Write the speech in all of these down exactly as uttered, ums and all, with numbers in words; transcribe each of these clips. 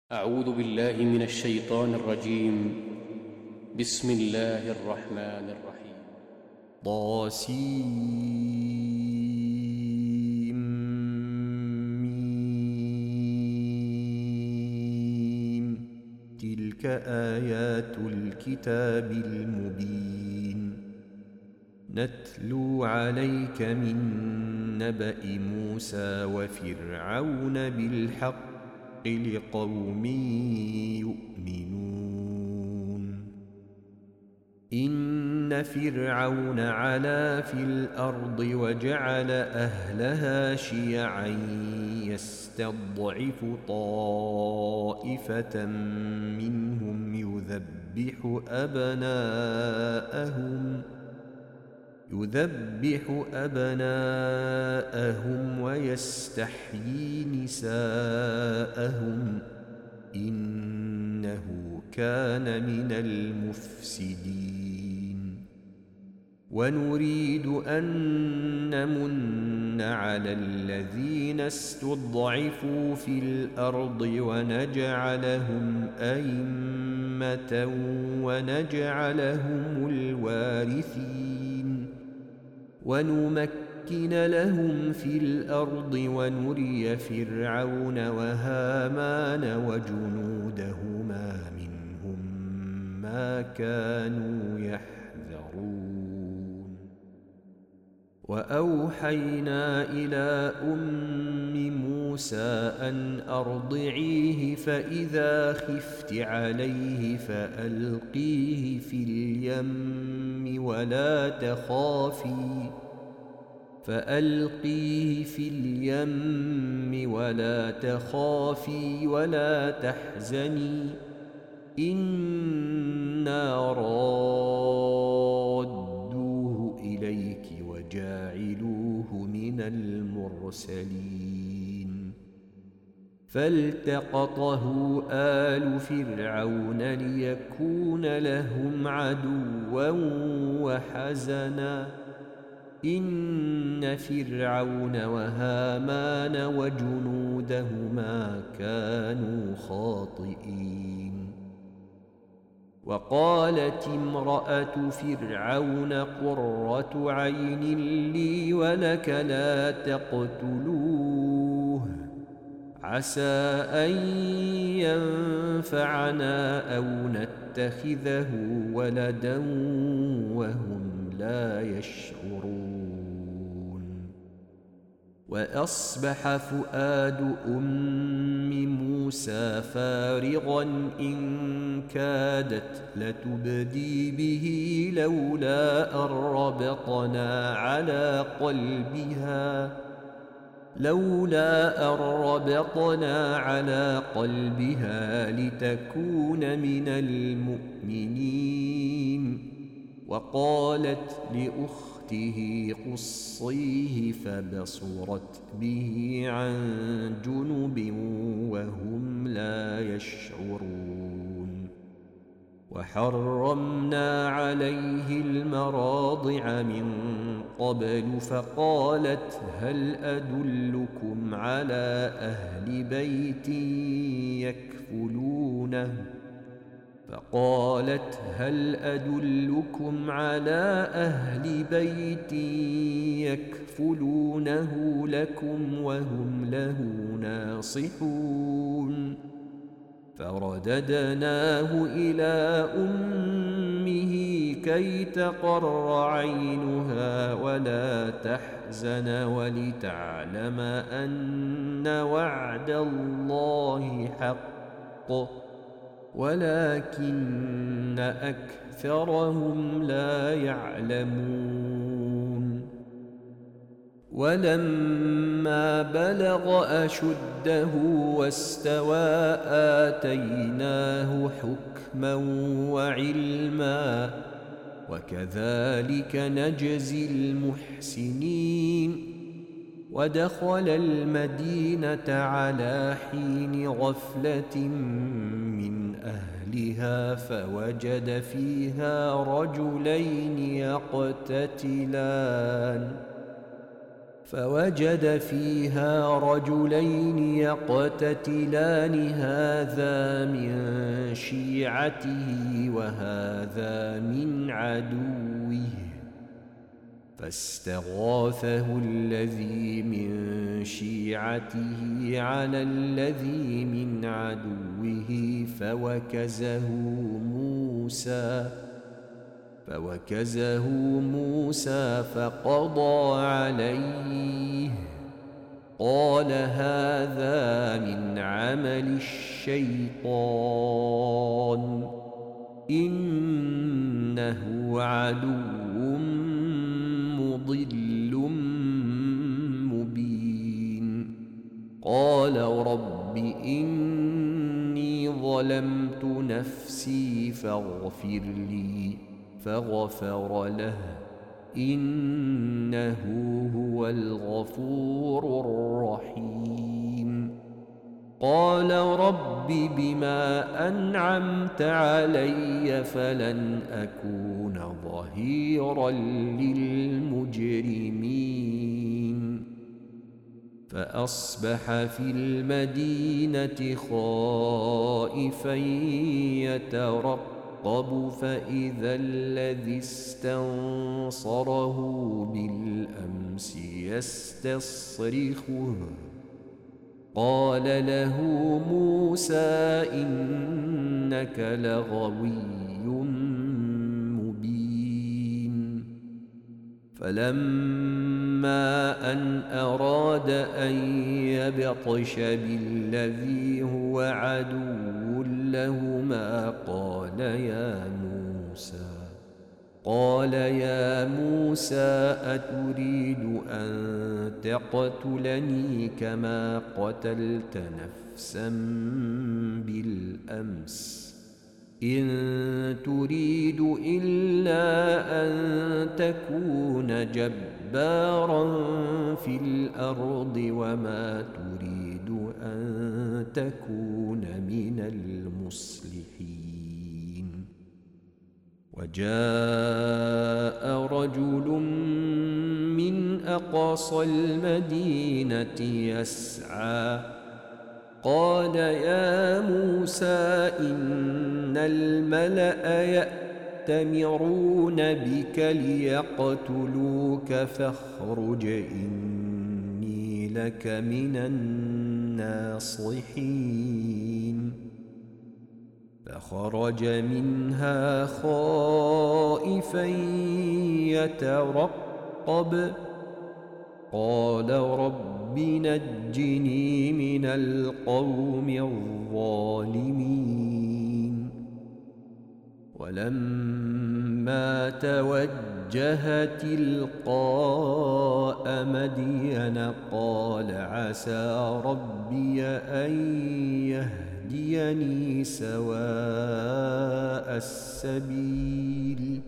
أعوذ بالله من الشيطان الرجيم. بسم الله الرحمن الرحيم. طاسيم. تلك آيات الكتاب المبين نتلو عليك من نبأ موسى وفرعون بالحق لقوم يؤمنون. إن فرعون علا في الأرض وجعل أهلها شيعا يستضعف طائفة منهم يذبح أبناءهم يذبح أبناءهم ويستحيي نساءهم إنه كان من المفسدين. ونريد أن نمن على الذين استضعفوا في الأرض ونجعلهم أئمة ونجعلهم الوارثين ونمكن لهم في الأرض ونري فرعون وهامان وجنودهما منهم ما كانوا يحذرون. وأوحينا إلى أم موسى أن أرضعيه فإذا خفت عليه فألقيه في اليم ولا تخافي فألقيه في اليم ولا تخافي ولا تحزني إنا رادوه إليك وجاعلوه من المرسلين. فالتقطه آل فرعون ليكون لهم عدوا وحزنا إن فرعون وهامان وجنودهما كانوا خاطئين. وقالت امرأة فرعون قرة عين لي ولك لا تقتلوه عسى أن ينفعنا أو نتخذه ولدا وهم لا يشعرون. وأصبح فؤاد أم موسى فارغا إن كادت لتبدي به لولا أن ربطنا على قلبها لولا أن ربطنا على قلبها لتكون من المؤمنين. وقالت لأخته قصيه فبصرت به عن جنب وهم لا يشعرون. وحرمنا عليه المراضع من قبل فقالت هل أدلكم على أهل بيت يكفلونه فقالت هل أدلكم على أهل بيت يكفلونه لكم وهم له ناصحون. فرددناه إلى أمه كي تقر عينها ولا تحزن ولتعلم أن وعد الله حق ولكن أكثرهم لا يعلمون. ولما بلغ أشده واستوى آتيناه حكما وعلما وكذلك نجزي المحسنين. ودخل المدينة على حين غفلة من أهلها فوجد فيها رجلين يقتتلان فوجد فيها رجلين يقتتلان هذا من شيعته وهذا من عدوه فاستغاثه الذي من شيعته على الذي من عدوه فوكزه موسى فوكزه موسى فقضى عليه قال هذا من عمل الشيطان إنه عدو مضل مبين قال رب إني ظلمت نفسي فاغفر لي فغفر له إنه هو الغفور الرحيم قال رب بما أنعمت علي فلن أكون ظهيرا للمجرمين فأصبح في المدينة خائفا يترقب فإذا الذي استنصره بالأمس يستصرخه قال له موسى إنك لغوي مبين فلما أن أراد أن يبطش بالذي هو عدو لهما قال يا موسى قال يا موسى أتريد أن تقتلني كما قتلت نفسا بالأمس إن تريد إلا أن تكون جبارا في الأرض وما تريد أن تكون من المصلحين وجاء رجل من أقصى المدينة يسعى قال يا موسى إن الملأ يأتمرون بك ليقتلوك فاخرج إني لك من الناصحين فخرج منها خائفا يترقب قال رب نجني من القوم الظالمين ولما توجه تلقاء مدين قال عسى ربي أن يهديني سواء السبيل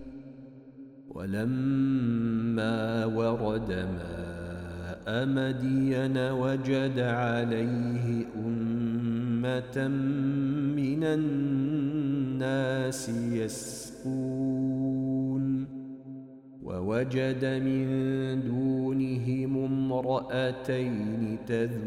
ولما ورد ماء مدين وجد عليه أمة من الناس يسقون ووجد من دونهم امرأتين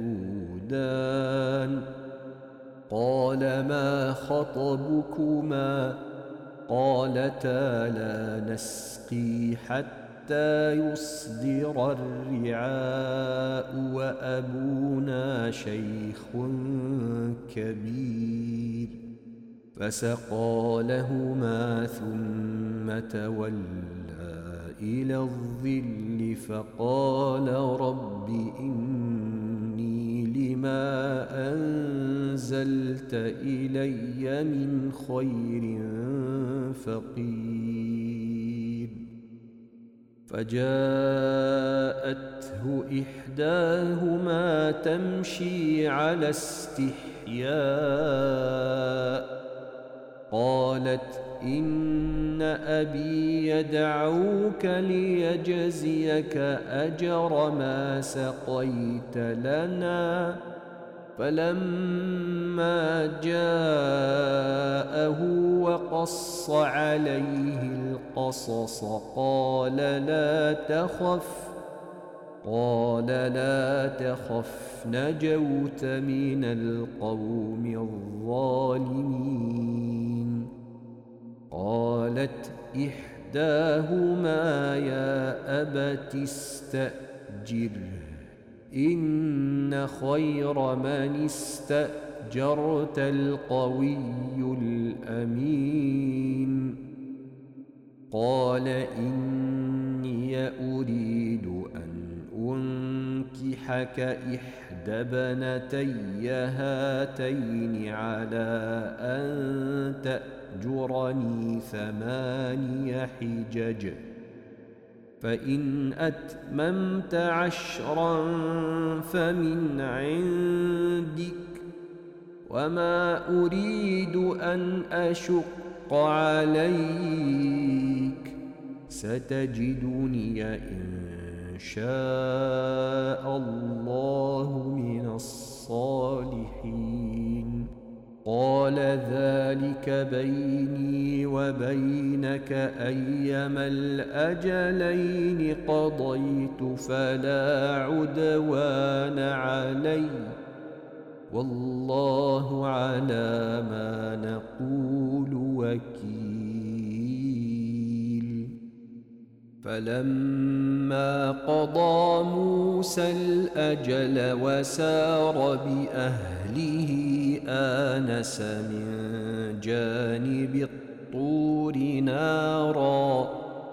تذودان قال ما خطبكما قالتا لا نسقي حتى يصدر الرعاء وأبونا شيخ كبير فسقى لهما ثم تولى إلى الظل فقال رب إني لما أنزلت إلي من خير فقير فجاءته إحداهما تمشي على استحياء قالت إن أبي يدعوك ليجزيك أجر ما سقيت لنا فلما جاءه وقص عليه القصص قال لا تخف قال لا تخف نجوت من القوم الظالمين. قالت إحداهما يا أبت استأجره إن خير من استأجرت القوي الأمين. قال إني أريد أن أنكحك إحدى ابنتي هاتين على أن تأجرني ثماني حجج فإن أتممت عشرا فمن عندك وما أريد أن أشق عليك ستجدني إن شاء الله من الصالحين. قال ذلك بيني وبينك أيما الأجلين قضيت فلا عدوان علي والله على ما نقول وكيل. فلما قضى موسى الأجل وسار بأهله آنس من جانب الطور نارا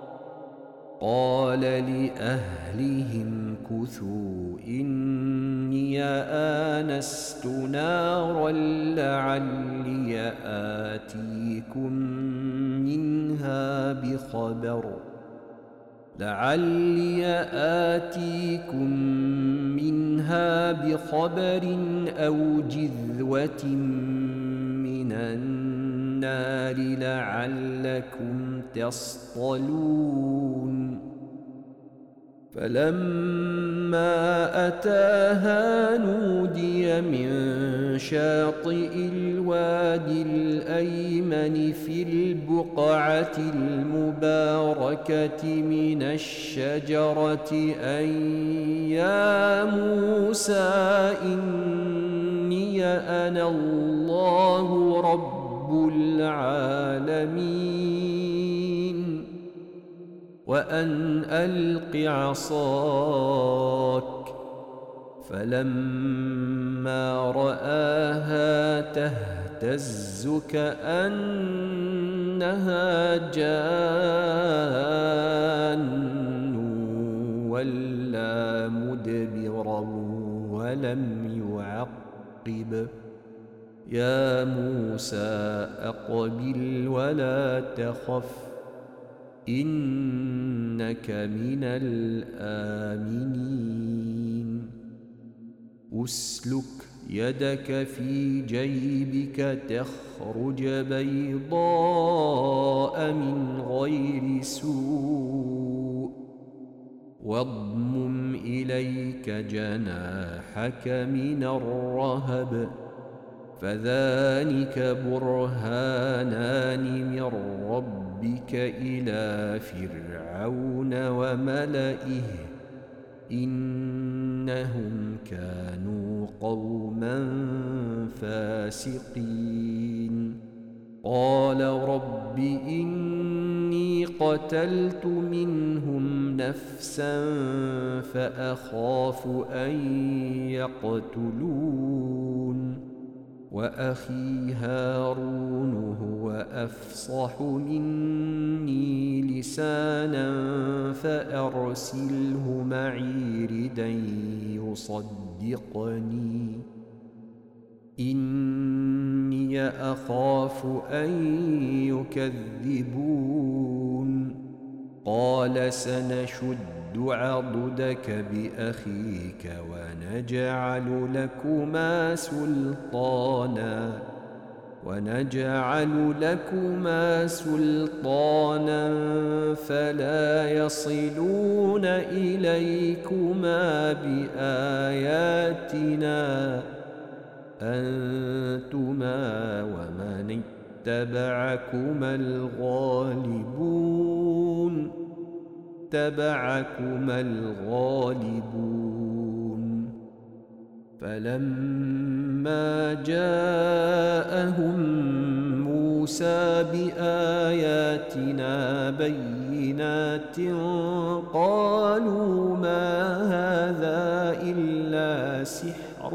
قال لأهلهم كثوا إني آنست نارا لعلي آتيكم منها بخبر لعلي آتيكم منها بخبر أو جذوة من النار لعلكم تصطلون. فلما أتاها نودي من شاطئ الوادي الأيمن في البقعة المباركة من الشجرة أن يا موسى إني أنا الله رب العالمين وأن ألق عصاك. فلما رآها تهتز كأنها جان ولا مدبرا ولم يعقب. يا موسى أقبل ولا تخف إنك من الآمنين. أسلك يدك في جيبك تخرج بيضاء من غير سوء واضمم إليك جناحك من الرهب فذلك برهانان من ربك إلى فرعون وملئه إنهم كانوا قوما فاسقين. قال رب إني قتلت منهم نفسا فأخاف أن يقتلون وأخي هارون هو أفصح مني لسانا فأرسله معي ردا يصدقني إني أخاف أن يكذبون. قال سنشد عضدك بأخيك ونجعل لكما سلطانا ونجعل لكما سلطانا فلا يصلون إليكما بآياتنا أنتما ومن اتبعكما الغالبون. اتبعكما الغالبون. فلما جاءهم موسى بآياتنا بينات قالوا ما هذا إلا سحر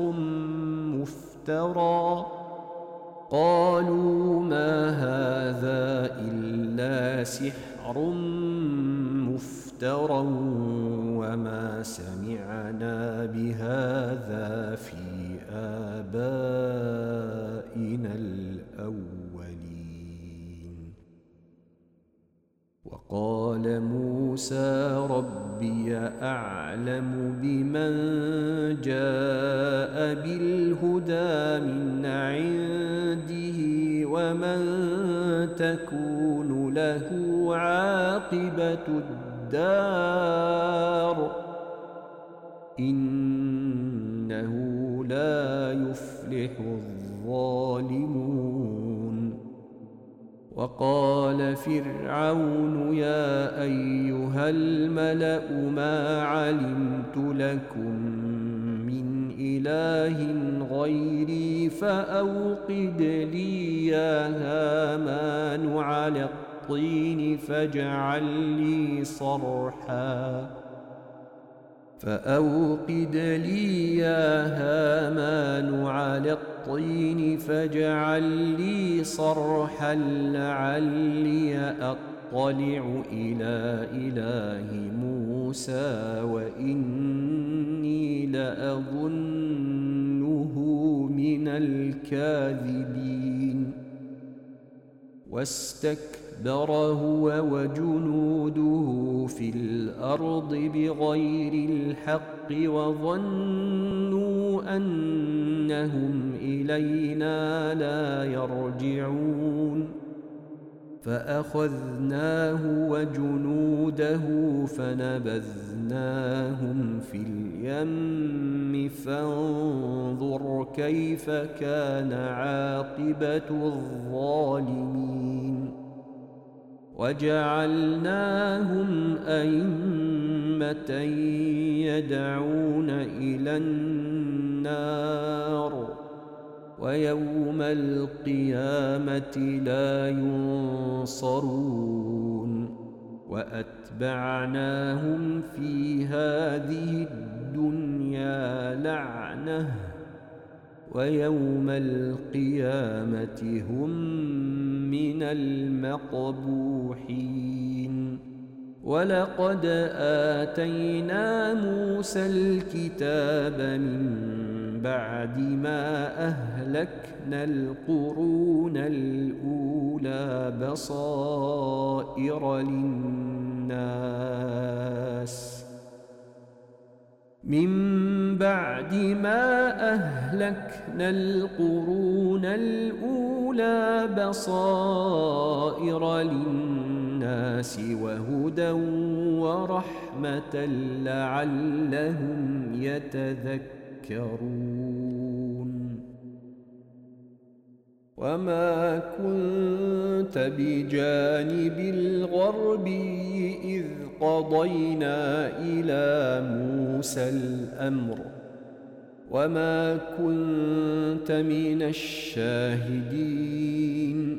مفترى قالوا ما هذا إلا سحر مفترى وما سمعنا بهذا في آبائنا الأولين. وقال موسى ربي أعلم بمن جاء بالهدى من عنده ومن تكون له عاقبة الدار إنه لا يفلح الظالمون. وقال فرعون يا أيها الملأ ما علمت لكم من إله غيري فأوقد لي يا هامان على الطين فاجعل لي صرحا فأوقد لي يا هامان على الطين فاجعل لي صرحا لعلي أطلع إلى إله موسى وإني لأظنه من الكاذبين. واستكبر هو وجنوده في الأرض بغير الحق وظنوا أنهم إلينا لا يرجعون. فأخذناه وجنوده فنبذناهم في اليم فانظر كيف كان عاقبة الظالمين. وجعلناهم أئمة يدعون إلى النار ويوم القيامة لا ينصرون. وأتبعناهم في هذه الدنيا لعنة ويوم القيامة هم من المقبوحين. ولقد آتينا موسى الكتاب من بعد ما أهلكنا القرون الأولى بصائر للناس من بعد ما أهلكنا القرون الأولى بصائر للناس وهدى ورحمة لعلهم يتذكرون. وما كنت بجانب الغربي إذ قضينا إلى موسى الأمر وما كنت من الشاهدين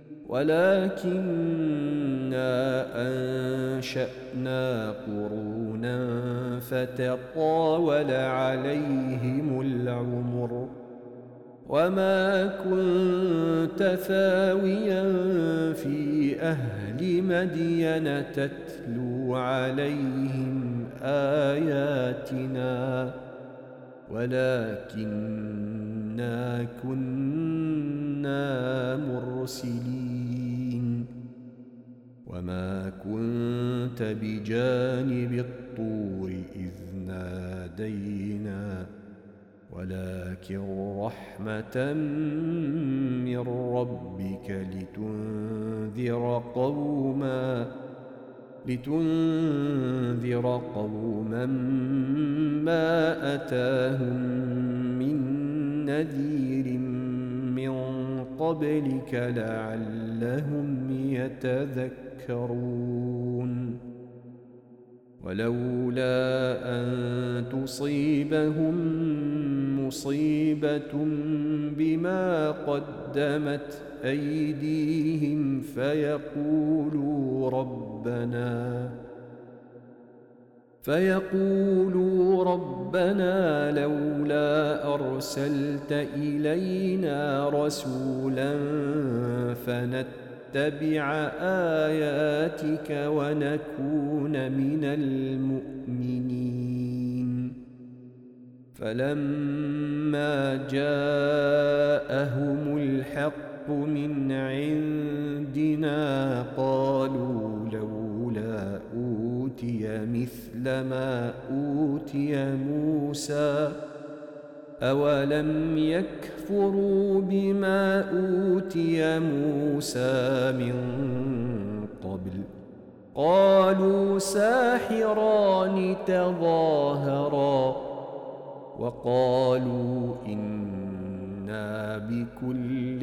ولكننا أنشأنا قرونا فتطاول عليهم العمر وما كنت ثاويا في أهل مدين تتلو عليهم آياتنا ولكننا كنا مرسلين. وما كنت بجانب الطور إذ نادينا ولكن رحمة من ربك لتنذر قوما لتنذر قوما ما أتاهم من نذير من قبلك لعلهم يتذكرون. ولولا أن تصيبهم مصيبة بما قدمت أيديهم فيقولوا ربنا فيقولوا ربنا لولا أرسلت إلينا رسولا فنتبع آياتك ونكون من المؤمنين. فلما جاءهم الحق من عندنا قالوا لولا أوتي مثل ما أوتي موسى أولم يكفروا بما أوتي موسى من قبل قالوا ساحران تظاهرا وقالوا إنا بكل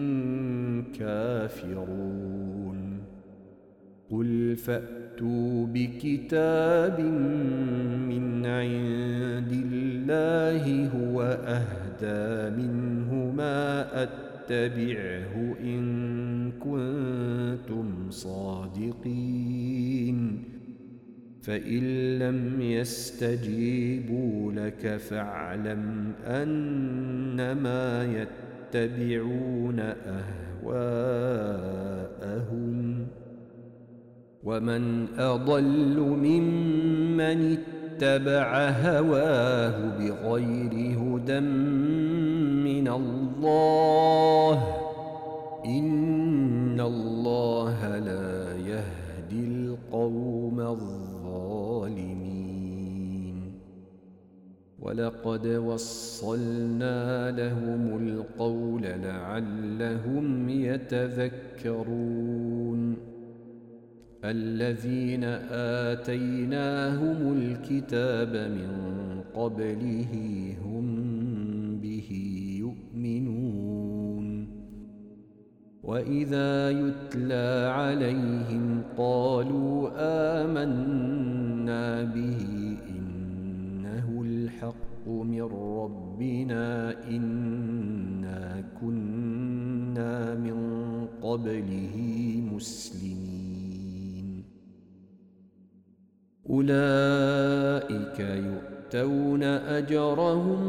كافرون. قل فأتوا بكتاب من عند الله هو أهدى منه ما أتبعه إن كنتم صادقين. فإن لم يستجيبوا لك فاعلم أنما يتبعون أهواءهم ومن أضل ممن اتبع هواه بغير هدى من الله إن الله لا يهدي القوم الظالمين. ولقد وصلنا لهم القول لعلهم يتذكرون. الذين آتيناهم الكتاب من قبله هم به يؤمنون. وإذا يتلى عليهم قالوا آمنا به إنه الحق من ربنا إنا كنا من قبله مسلمين. أولئك يؤتون أجرهم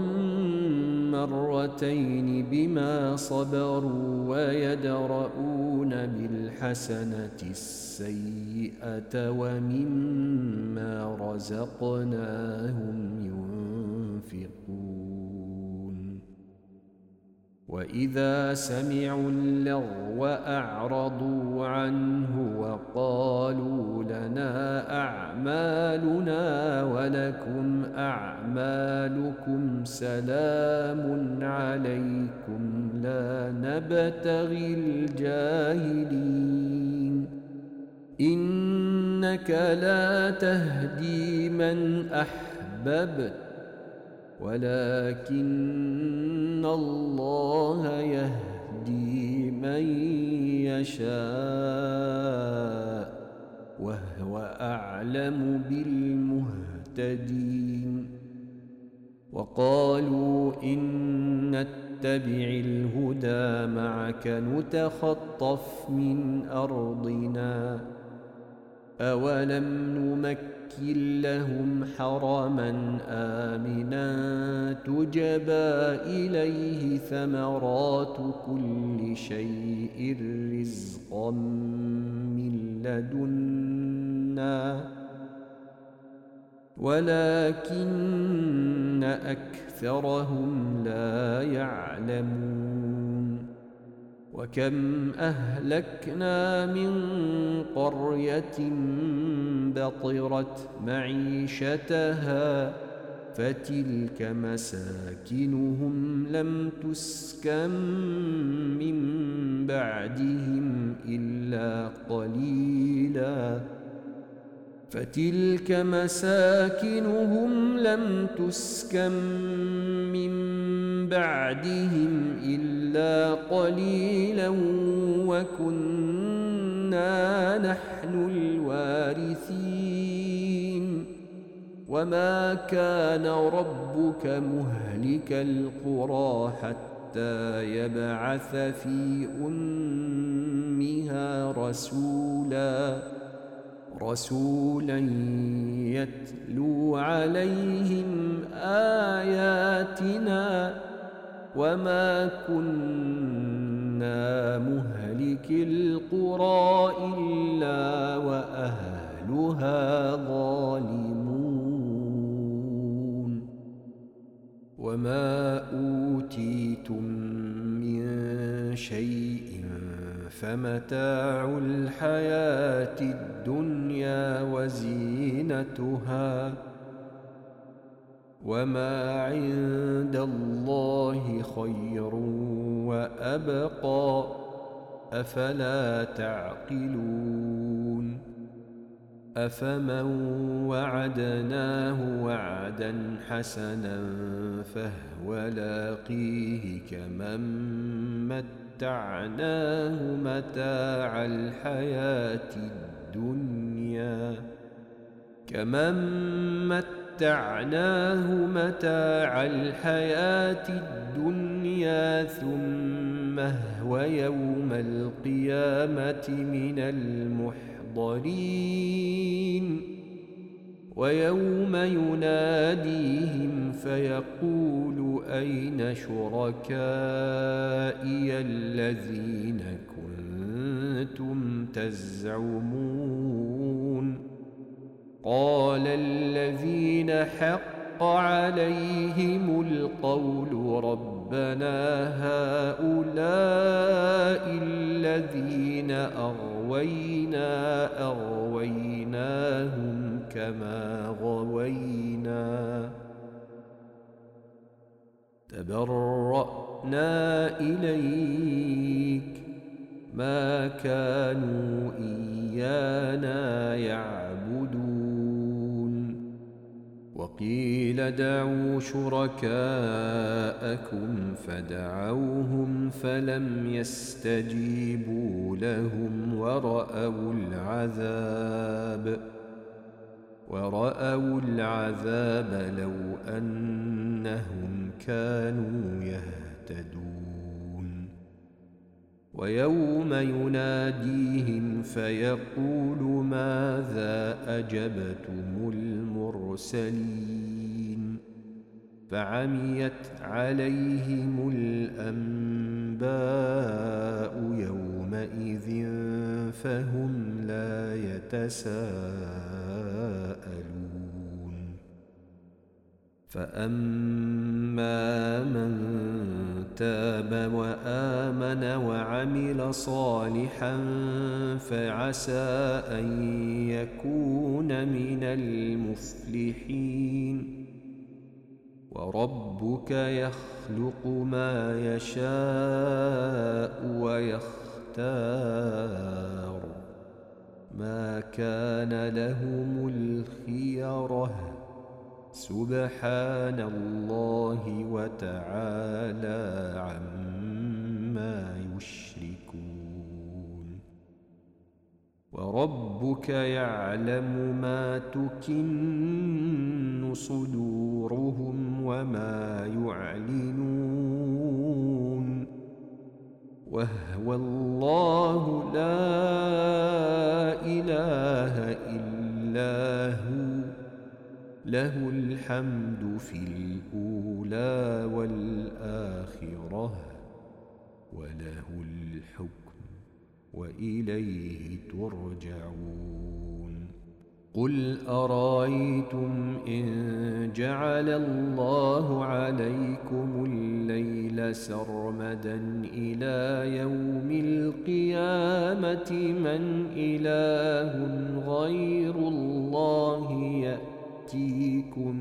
مرتين بما صبروا ويدرؤون بالحسنة السيئة ومما رزقناهم ينفقون. وإذا سمعوا اللغو أعرضوا عنه وقالوا لنا أعمالنا ولكم أعمالكم سلام عليكم لا نبتغي الجاهلين. إنك لا تهدي من أحببت ولكن الله يهدي من يشاء وهو أعلم بالمهتدين. وقالوا إن نتبع الهدى معك نتخطف من أرضنا أولم نمكن لهم حرما آمنا تجبى إليه ثمرات كل شيء رزقا من لدنا ولكن أكثرهم لا يعلمون. وكم أهلكنا من قرية بطرت معيشتها فتلك مساكنهم لم تسكن من بعدهم إلا قليلا فتلك مساكنهم لم تسكن من بعدهم إلا قليلا وكنا نحن الوارثين. وما كان ربك مهلك القرى حتى يبعث في أمها رسولا رسولا يتلو عليهم آياتنا وما كنا مهلك القرى إلا وأهلها ظالمون وما أوتيتم من شيء فمتاع الحياة الدنيا وزينتها وما عند الله خير وأبقى أفلا تعقلون أفمن وعدناه وعدا حسنا فهو لاقيه كمن متعناه متاع الحياة الدنيا كمن متعناه متاع الحياة الدنيا ثم هو يوم القيامة من المحضرين ويوم يناديهم فيقول أين شركائي الذين كنتم تزعمون قال الذين حق عليهم القول ربنا هؤلاء الذين أغوينا أغويناهم كما غوينا تبرأنا إليك ما كانوا إيانا يعبدون وقيل ادعوا شركاءكم فدعوهم فلم يستجيبوا لهم ورأوا العذاب ورأوا العذاب لو أنهم كانوا يهتدون ويوم يناديهم فيقول ماذا أجبتم المرسلين فعميت عليهم الأنباء يومئذ فهم لا يتساءلون فأما من تاب وآمن وعمل صالحا فعسى أن يكون من المفلحين وربك يخلق ما يشاء ويختار ما كان لهم الخيرة سبحان الله وتعالى عما يشركون وربك يعلم ما تكن صدورهم وما يعلنون وهو الله لا إله إلا هو له الحمد في الأولى والآخرة وله الحكم وإليه ترجعون قل أرأيتم إن جعل الله عليكم الليل سرمدا إلى يوم القيامة من إله غير الله يأتي يأتيكم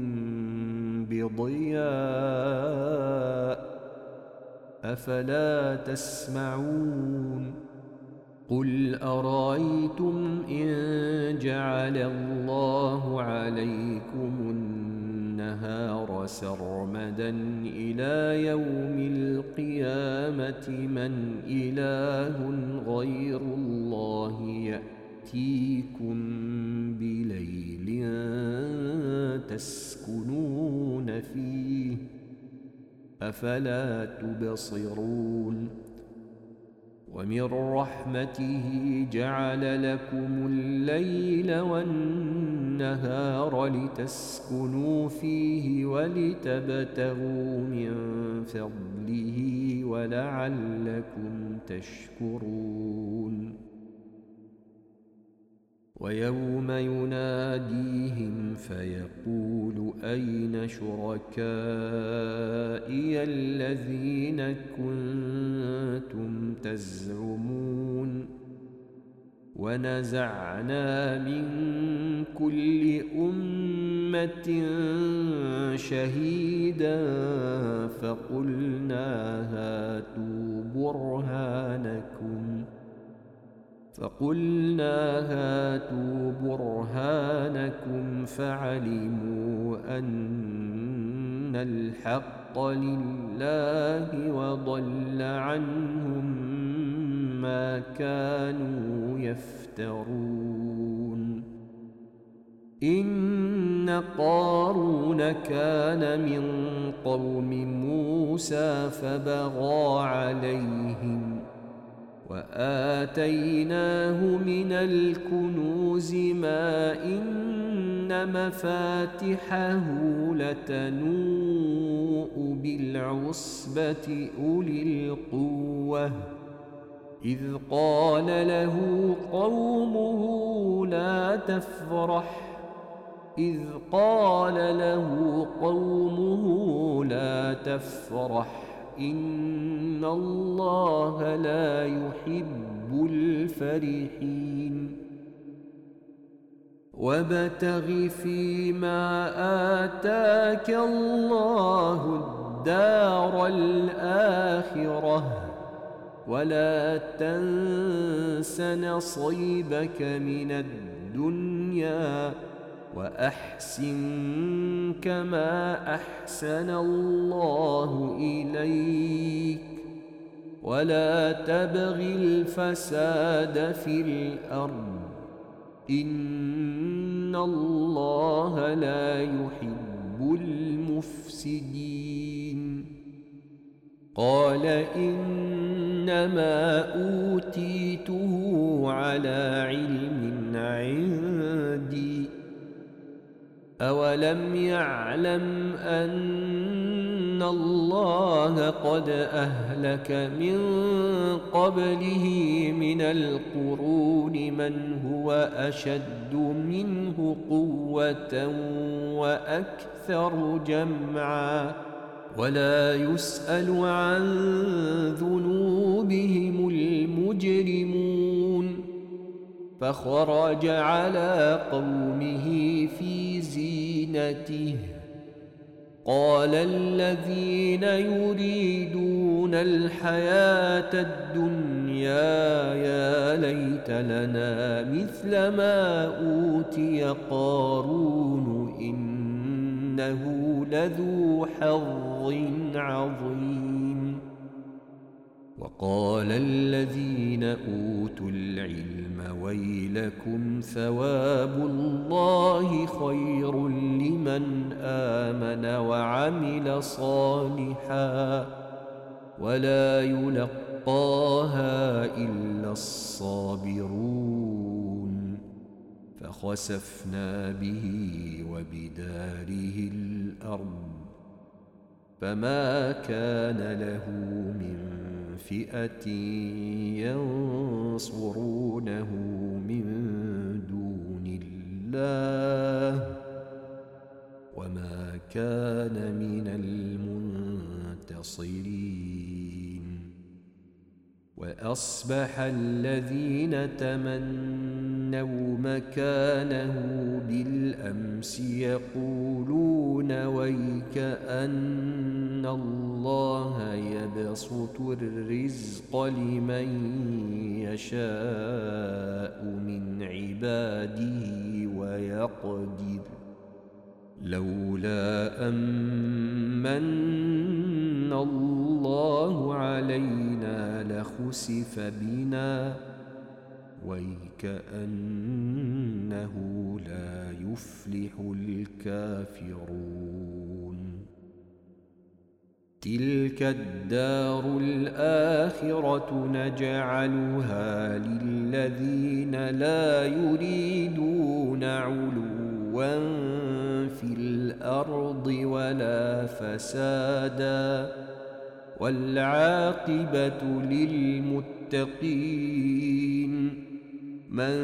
بضياء أفلا تسمعون قل أرأيتم إن جعل الله عليكم النهار سرمدا إلى يوم القيامة من إله غير الله يأتيكم بليل تسكنون فيه أفلا تبصرون ومن رحمته جعل لكم الليل والنهار لتسكنوا فيه ولتبتغوا من فضله ولعلكم تشكرون ويوم يناديهم فيقول أين شركائي الذين كنتم تزعمون ونزعنا من كل أمة شهيدا فقلنا هاتوا برهانكم فقلنا هاتوا برهانكم فعلموا أن الحق لله وضل عنهم ما كانوا يفترون إن قارون كان من قوم موسى فبغى عليهم وآتيناه من الكنوز ما إن مفاتحه لتنوء بالعصبة أولي القوة إذ قال له قومه لا تفرح إذ قال له قومه لا تفرح إن الله لا يحب الفرحين وابتغ فيما آتاك الله الدار الآخرة ولا تنس نصيبك من الدنيا وأحسن كما أحسن الله إليك ولا تبغ الفساد في الأرض إن الله لا يحب المفسدين قال إنما أوتيته على علم عندي أولم يعلم أن الله قد أهلك من قبله من القرون من هو أشد منه قوة وأكثر جمعا ولا يسأل عن ذنوبهم المجرمون فخرج على قومه في زينته قال الذين يريدون الحياة الدنيا يا ليت لنا مثل ما أوتي قارون إنه لذو حظ عظيم وقال الذين أوتوا العلم ويلكم ثواب الله خير لمن آمن وعمل صالحا ولا يلقاها إلا الصابرون فخسفنا به وبداره الأرض فما كان له من فئة ينصرونه من دون الله وما كان من المنتصرين وأصبح الذين تمنوا مكانه بالأمس يقولون ويك أن الله يبسط الرزق لمن يشاء من عباده ويقدر لولا أمن الله علينا لخسف بنا ويكأنه لا يفلح الكافرون. تلك الدار الآخرة نجعلها للذين لا يريدون علوا في الأرض ولا فسادا والعاقبة للمتقين. من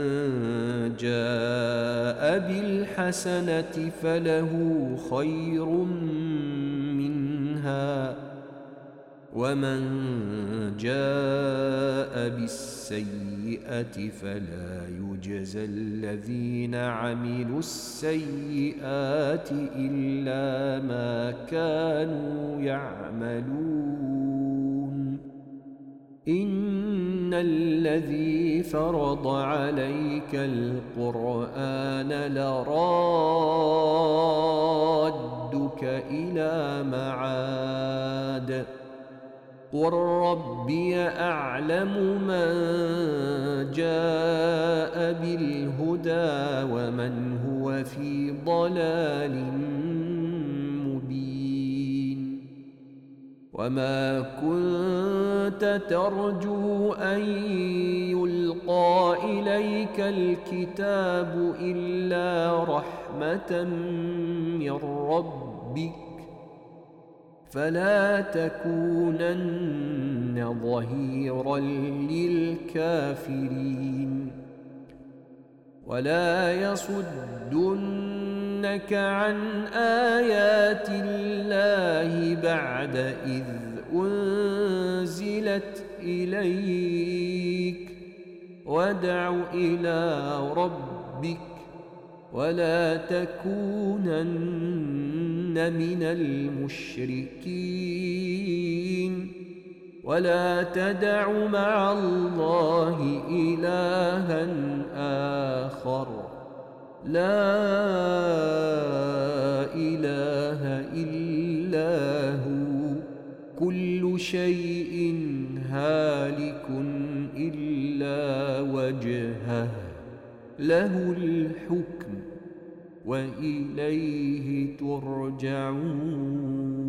جاء بالحسنة فله خير منها ومن جاء بالسيئة فلا يجزى الذين عملوا السيئات إلا ما كانوا يعملون. إن الذي فرض عليك القرآن لرادك إلى معاد قل ربي أعلم من جاء بالهدى ومن هو في ضلال مبين. وما كنت ترجو أن يلقى إليك الكتاب إلا رحمة من ربك فلا تكونن ظهيرا للكافرين. ولا يصدنك عن آيات الله بعد إذ أنزلت إليك وادع إلى ربك ولا تكونن من المشركين. ولا تدع مع الله إلها آخر لا إله إلا هو كل شيء هالك إلا وجهه له الحكم وإليه ترجعون.